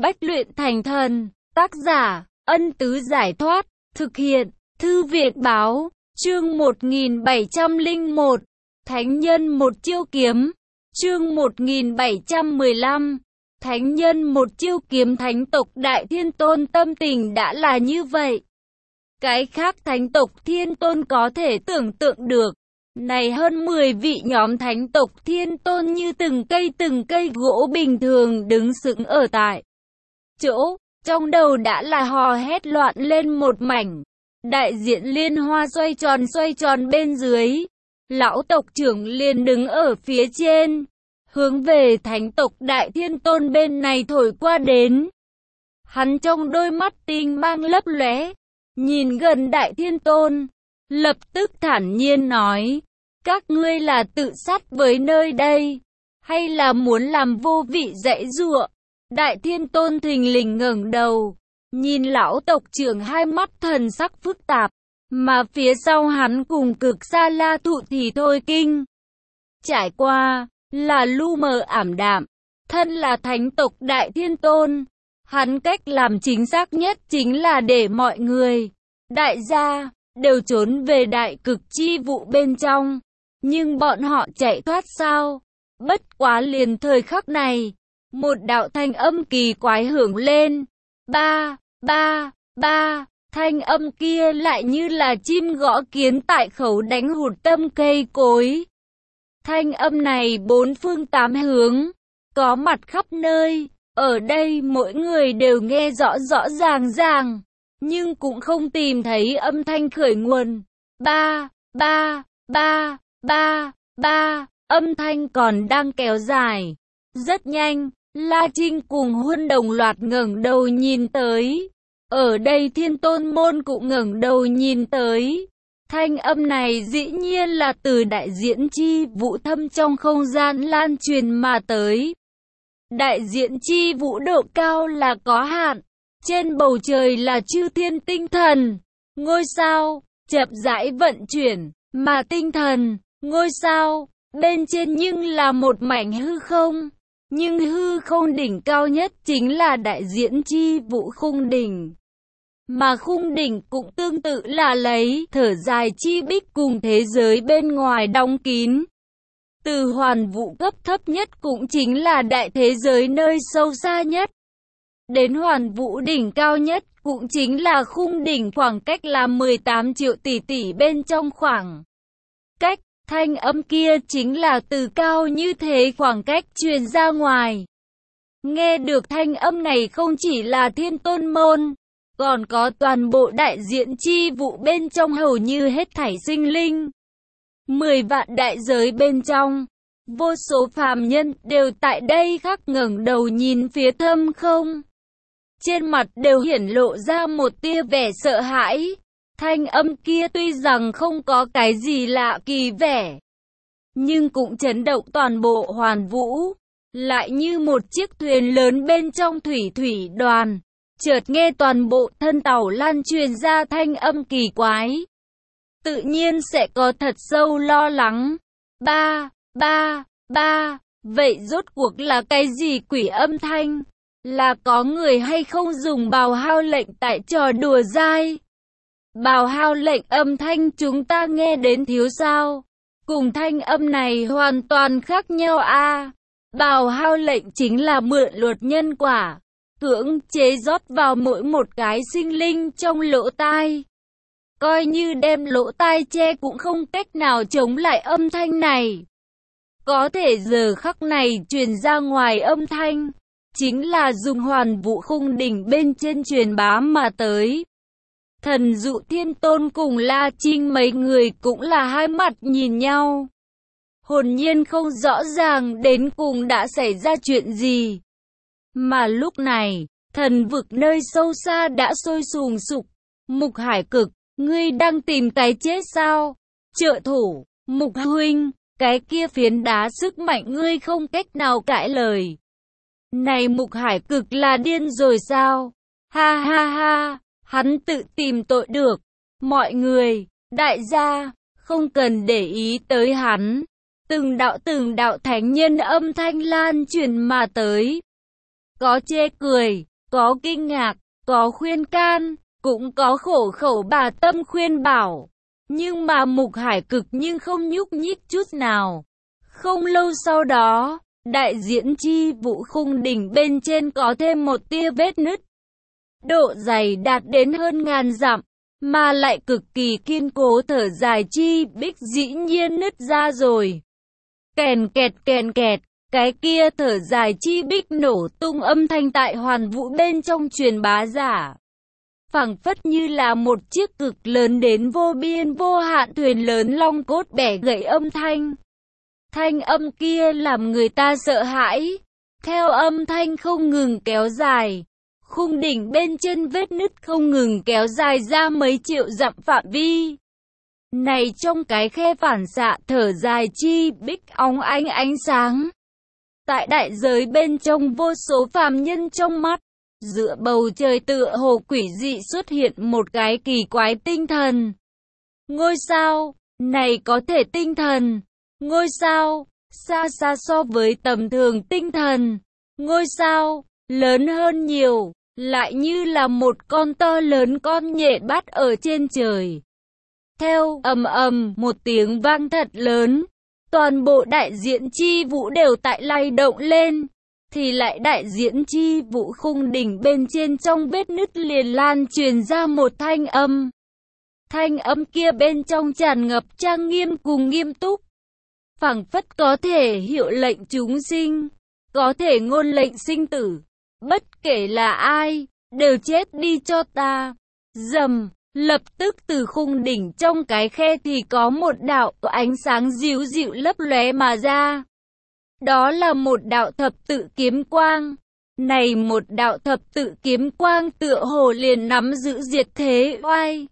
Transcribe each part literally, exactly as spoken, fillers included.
Bách luyện thành thần, tác giả, Ân Tứ Giải Thoát, thực hiện, Thư Viện Báo, chương một nghìn bảy trăm lẻ một, Thánh Nhân Một Chiêu Kiếm, chương một nghìn bảy trăm mười lăm, Thánh Nhân Một Chiêu Kiếm. Thánh tộc Đại Thiên Tôn tâm tình đã là như vậy. Cái khác thánh tộc Thiên Tôn có thể tưởng tượng được. Này hơn mười vị nhóm thánh tộc Thiên Tôn như từng cây từng cây gỗ bình thường đứng sững ở tại chỗ, trong đầu đã là hò hét loạn lên một mảnh. Đại diện liên hoa xoay tròn xoay tròn bên dưới. Lão tộc trưởng liền đứng ở phía trên, hướng về thánh tộc Đại Thiên Tôn bên này thổi qua đến. Hắn trong đôi mắt tinh mang lấp lóe, nhìn gần Đại Thiên Tôn, lập tức thản nhiên nói: các ngươi là tự sát với nơi đây, hay là muốn làm vô vị dãy giụa? Đại Thiên Tôn thình lình ngẩng đầu, nhìn lão tộc trưởng, hai mắt thần sắc phức tạp, mà phía sau hắn cùng Cực Sa La Thụ thì thôi kinh. Trải qua, là lu mờ ảm đạm, thân là thánh tộc Đại Thiên Tôn, hắn cách làm chính xác nhất chính là để mọi người, đại gia, đều trốn về đại cực chi vụ bên trong. Nhưng bọn họ chạy thoát sao? Bất quá liền thời khắc này, một đạo thanh âm kỳ quái hưởng lên. Ba, ba, ba, thanh âm kia lại như là chim gõ kiến tại khẩu đánh hụt tâm cây cối. Thanh âm này bốn phương tám hướng, có mặt khắp nơi. Ở đây mỗi người đều nghe rõ rõ ràng ràng, nhưng cũng không tìm thấy âm thanh khởi nguồn. Ba, ba, ba, ba, ba, âm thanh còn đang kéo dài. Rất nhanh, La Trinh cùng Huân đồng loạt ngẩng đầu nhìn tới. Ở đây Thiên Tôn môn cũng ngẩng đầu nhìn tới. Thanh âm này dĩ nhiên là từ đại diễn chi vũ thâm trong không gian lan truyền mà tới. Đại diễn chi vũ độ cao là có hạn. Trên bầu trời là chư thiên tinh thần, ngôi sao, chậm rãi vận chuyển, mà tinh thần, ngôi sao, bên trên nhưng là một mảnh hư không. Nhưng hư không đỉnh cao nhất chính là đại diễn chi vũ khung đỉnh. Mà khung đỉnh cũng tương tự là lấy thở dài chi bích cùng thế giới bên ngoài đóng kín. Từ hoàn vũ cấp thấp nhất cũng chính là đại thế giới nơi sâu xa nhất, đến hoàn vũ đỉnh cao nhất cũng chính là khung đỉnh, khoảng cách là mười tám triệu tỷ tỷ bên trong khoảng cách. Thanh âm kia chính là từ cao như thế khoảng cách truyền ra ngoài. Nghe được thanh âm này không chỉ là Thiên Tôn môn, còn có toàn bộ đại diện chi vụ bên trong hầu như hết thảy sinh linh. Mười vạn đại giới bên trong, vô số phàm nhân đều tại đây khắc ngẩng đầu nhìn phía thâm không. Trên mặt đều hiển lộ ra một tia vẻ sợ hãi. Thanh âm kia tuy rằng không có cái gì lạ kỳ vẻ, nhưng cũng chấn động toàn bộ hoàn vũ. Lại như một chiếc thuyền lớn bên trong thủy thủy đoàn, chợt nghe toàn bộ thân tàu lan truyền ra thanh âm kỳ quái. Tự nhiên sẽ có thật sâu lo lắng. Ba, ba, ba, vậy rốt cuộc là cái gì quỷ âm thanh? Là có người hay không dùng bào hao lệnh tại trò đùa dai? Bào hao lệnh âm thanh chúng ta nghe đến thiếu sao? Cùng thanh âm này hoàn toàn khác nhau a. À, bào hao lệnh chính là mượn luật nhân quả, cưỡng chế rót vào mỗi một cái sinh linh trong lỗ tai. Coi như đem lỗ tai che cũng không cách nào chống lại âm thanh này. Có thể giờ khắc này truyền ra ngoài âm thanh, chính là dùng hoàn vũ khung đỉnh bên trên truyền bá mà tới. Thần Dụ Thiên Tôn cùng La Trinh mấy người cũng là hai mặt nhìn nhau, hồn nhiên không rõ ràng đến cùng đã xảy ra chuyện gì. Mà lúc này, thần vực nơi sâu xa đã sôi sùng sục. Mục Hải Cực, ngươi đang tìm cái chết sao? Trợ thủ, Mục huynh, cái kia phiến đá sức mạnh ngươi không cách nào cãi lời. Này Mục Hải Cực là điên rồi sao? Ha ha ha, hắn tự tìm tội được. Mọi người, đại gia, không cần để ý tới hắn. Từng đạo từng đạo thánh nhân âm thanh lan truyền mà tới. Có chê cười, có kinh ngạc, có khuyên can, cũng có khổ khẩu bà tâm khuyên bảo. Nhưng mà Mục Hải Cực nhưng không nhúc nhích chút nào. Không lâu sau đó, đại diễn chi vũ khung đỉnh bên trên có thêm một tia vết nứt. Độ dày đạt đến hơn ngàn dặm, mà lại cực kỳ kiên cố. Thở dài chi bích dĩ nhiên nứt ra rồi. Kèn kẹt kèn kẹt, cái kia thở dài chi bích nổ tung âm thanh tại hoàn vũ bên trong truyền bá giả. Phảng phất như là một chiếc cực lớn đến vô biên vô hạn thuyền lớn long cốt bẻ gãy âm thanh. Thanh âm kia làm người ta sợ hãi. Theo âm thanh không ngừng kéo dài, khung đỉnh bên trên vết nứt không ngừng kéo dài ra mấy triệu dặm phạm vi. Này trong cái khe phản xạ thở dài chi bích óng ánh ánh sáng. Tại đại giới bên trong vô số phàm nhân trong mắt, giữa bầu trời tựa hồ quỷ dị xuất hiện một cái kỳ quái tinh thần. Ngôi sao, này có thể tinh thần. Ngôi sao, xa xa so với tầm thường tinh thần. Ngôi sao, lớn hơn nhiều, lại như là một con to lớn con nhện bắt ở trên trời. Theo ầm ầm một tiếng vang thật lớn, toàn bộ đại diễn chi vũ đều tại lay động lên. Thì lại đại diễn chi vũ khung đỉnh bên trên trong vết nứt liền lan truyền ra một thanh âm. Thanh âm kia bên trong tràn ngập trang nghiêm cùng nghiêm túc. Phảng phất có thể hiệu lệnh chúng sinh, có thể ngôn lệnh sinh tử. Bất kể là ai, đều chết đi cho ta. Rầm, lập tức từ khung đỉnh trong cái khe thì có một đạo ánh sáng dịu dịu lấp lóe mà ra. Đó là một đạo thập tự kiếm quang. Này một đạo thập tự kiếm quang tựa hồ liền nắm giữ diệt thế oai.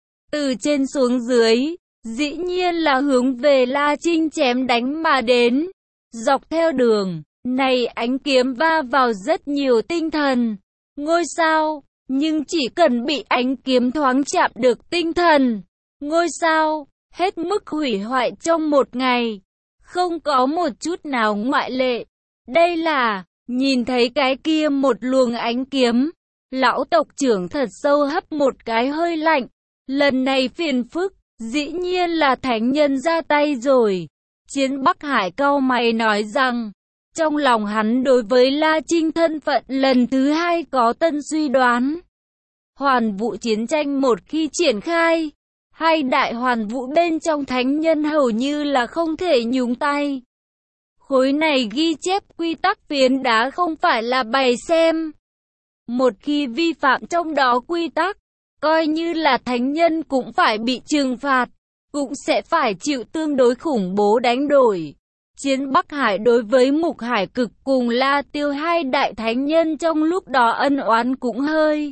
Từ trên xuống dưới, dĩ nhiên là hướng về La Trinh chém đánh mà đến. Dọc theo đường, này ánh kiếm va vào rất nhiều tinh thần, ngôi sao, nhưng chỉ cần bị ánh kiếm thoáng chạm được tinh thần, ngôi sao, hết mức hủy hoại trong một ngày. Không có một chút nào ngoại lệ. Đây là, nhìn thấy cái kia một luồng ánh kiếm. Lão tộc trưởng thật sâu hấp một cái hơi lạnh. Lần này phiền phức, dĩ nhiên là thánh nhân ra tay rồi. Chiến Bắc Hải cau mày nói rằng, trong lòng hắn đối với La Trinh thân phận lần thứ hai có tân suy đoán. Hoàn vũ chiến tranh một khi triển khai, hai đại hoàn vũ bên trong thánh nhân hầu như là không thể nhúng tay. Khối này ghi chép quy tắc phiến đá không phải là bày xem. Một khi vi phạm trong đó quy tắc, coi như là thánh nhân cũng phải bị trừng phạt, cũng sẽ phải chịu tương đối khủng bố đánh đổi. Chiến Bắc Hải đối với Mục Hải Cực cùng La Tiêu hai đại thánh nhân trong lúc đó ân oán cũng hơi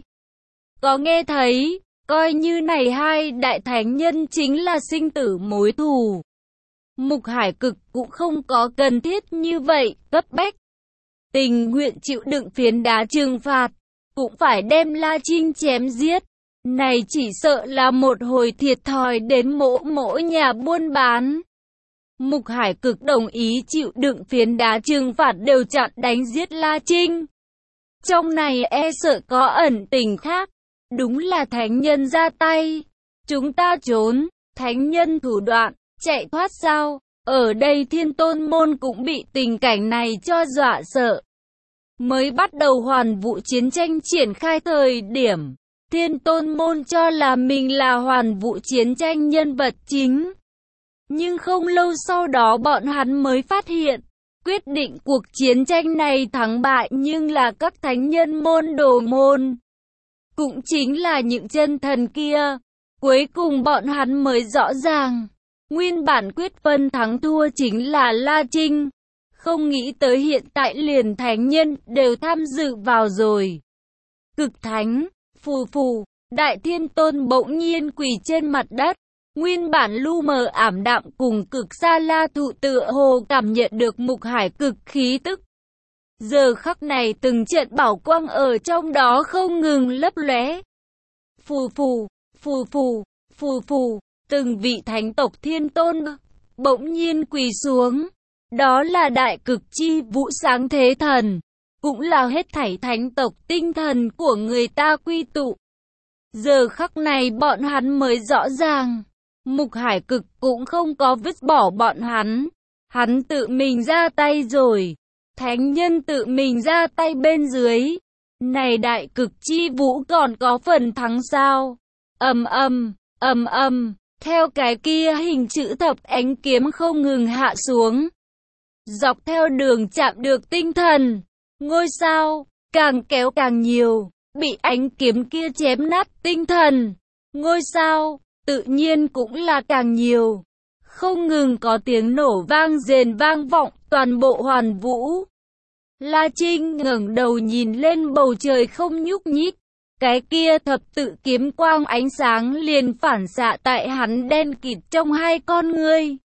có nghe thấy. Coi như này hai đại thánh nhân chính là sinh tử mối thù. Mục Hải Cực cũng không có cần thiết như vậy, cấp bách. Tình nguyện chịu đựng phiến đá trừng phạt, cũng phải đem La Trinh chém giết. Này chỉ sợ là một hồi thiệt thòi đến mỗi mỗi nhà buôn bán. Mục Hải Cực đồng ý chịu đựng phiến đá trừng phạt đều chặn đánh giết La Trinh. Trong này e sợ có ẩn tình khác. Đúng là thánh nhân ra tay. Chúng ta trốn, thánh nhân thủ đoạn, chạy thoát sao? Ở đây Thiên Tôn Môn cũng bị tình cảnh này cho dọa sợ. Mới bắt đầu hoàn vũ chiến tranh triển khai thời điểm, Thiên Tôn Môn cho là mình là hoàn vũ chiến tranh nhân vật chính. Nhưng không lâu sau đó bọn hắn mới phát hiện, quyết định cuộc chiến tranh này thắng bại nhưng là các thánh nhân môn đồ môn. Cũng chính là những chân thần kia. Cuối cùng bọn hắn mới rõ ràng, nguyên bản quyết phân thắng thua chính là La Trinh. Không nghĩ tới hiện tại liền thánh nhân đều tham dự vào rồi. Cực thánh, phù phù, Đại Thiên Tôn bỗng nhiên quỳ trên mặt đất. Nguyên bản lu mờ ảm đạm cùng cực xa La Thụ tựa hồ cảm nhận được Mục Hải Cực khí tức. Giờ khắc này từng trận bảo quang ở trong đó không ngừng lấp lóe. Phù phù, phù phù, phù phù, từng vị thánh tộc Thiên Tôn bỗng nhiên quỳ xuống. Đó là đại cực chi vũ sáng thế thần, cũng là hết thảy thánh tộc tinh thần của người ta quy tụ. Giờ khắc này bọn hắn mới rõ ràng, Mục Hải Cực cũng không có vứt bỏ bọn hắn. Hắn tự mình ra tay rồi. Thánh nhân tự mình ra tay bên dưới. Này đại cực chi vũ còn có phần thắng sao? Ầm ầm, ầm ầm, theo cái kia hình chữ thập ánh kiếm không ngừng hạ xuống. Dọc theo đường chạm được tinh thần, ngôi sao, càng kéo càng nhiều, bị ánh kiếm kia chém nát tinh thần. Ngôi sao, tự nhiên cũng là càng nhiều. Không ngừng có tiếng nổ vang rền vang vọng toàn bộ hoàn vũ. La Trinh ngẩng đầu nhìn lên bầu trời không nhúc nhích. Cái kia thập tự kiếm quang ánh sáng liền phản xạ tại hắn đen kịt trong hai con ngươi.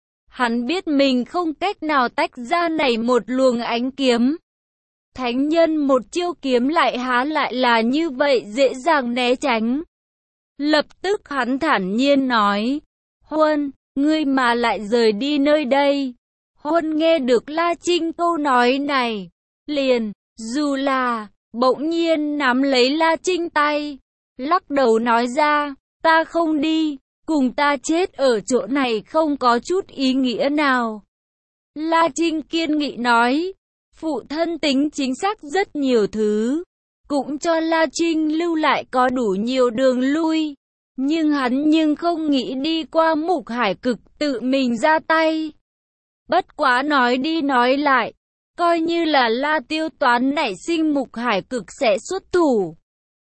Hắn biết mình không cách nào tách ra này một luồng ánh kiếm. Thánh nhân một chiêu kiếm lại há lại là như vậy dễ dàng né tránh. Lập tức hắn thản nhiên nói, Huân, ngươi mà lại rời đi nơi đây. Huân nghe được La Trinh câu nói này, liền, dù là, bỗng nhiên nắm lấy La Trinh tay, lắc đầu nói ra, ta không đi, cùng ta chết ở chỗ này không có chút ý nghĩa nào. La Trinh kiên nghị nói, phụ thân tính chính xác rất nhiều thứ, cũng cho La Trinh lưu lại có đủ nhiều đường lui. Nhưng hắn nhưng không nghĩ đi qua Mục Hải Cực tự mình ra tay. Bất quá nói đi nói lại, coi như là La Tiêu toán nảy sinh Mục Hải Cực sẽ xuất thủ.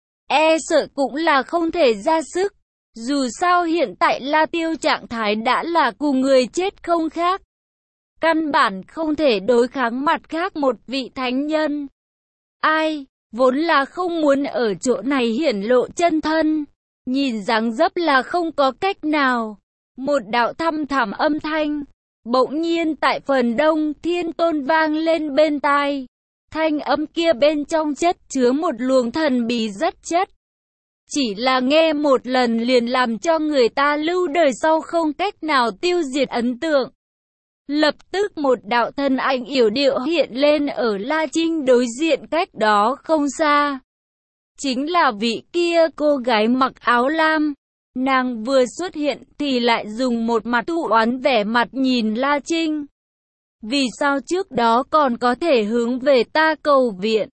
E sợ cũng là không thể ra sức. Dù sao hiện tại La Tiêu trạng thái đã là cùng người chết không khác. Căn bản không thể đối kháng mặt khác một vị thánh nhân. Ai, vốn là không muốn ở chỗ này hiển lộ chân thân. Nhìn dáng dấp là không có cách nào. Một đạo thăm thẳm âm thanh bỗng nhiên tại phần đông thiên tôn vang lên bên tai. Thanh âm kia bên trong chất chứa một luồng thần bí rất chất. Chỉ là nghe một lần liền làm cho người ta lưu đời sau không cách nào tiêu diệt ấn tượng. Lập tức một đạo thân ảnh yểu điệu hiện lên ở La Trinh đối diện cách đó không xa. Chính là vị kia cô gái mặc áo lam. Nàng vừa xuất hiện thì lại dùng một mặt u oán vẻ mặt nhìn La Trinh. Vì sao trước đó còn có thể hướng về ta cầu viện?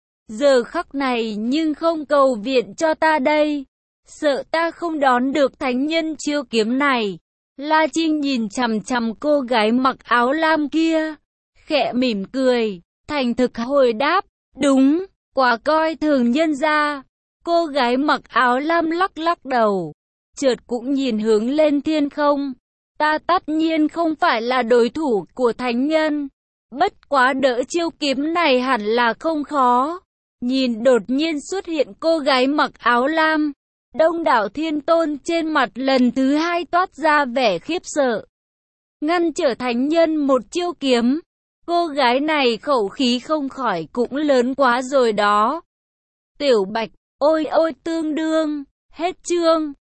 Giờ khắc này nhưng không cầu viện cho ta đây. Sợ ta không đón được thánh nhân chiêu kiếm này. La Trinh nhìn chằm chằm cô gái mặc áo lam kia. Khẽ mỉm cười. Thành thực hồi đáp. Đúng, quá coi thường nhân gia. Cô gái mặc áo lam lắc lắc đầu. Chợt cũng nhìn hướng lên thiên không. Ta tất nhiên không phải là đối thủ của thánh nhân. Bất quá đỡ chiêu kiếm này hẳn là không khó. Nhìn đột nhiên xuất hiện cô gái mặc áo lam. Đông đảo thiên tôn trên mặt lần thứ hai toát ra vẻ khiếp sợ. Ngăn trở thánh nhân một chiêu kiếm. Cô gái này khẩu khí không khỏi cũng lớn quá rồi đó. Tiểu Bạch, ôi ôi tương đương, hết chương.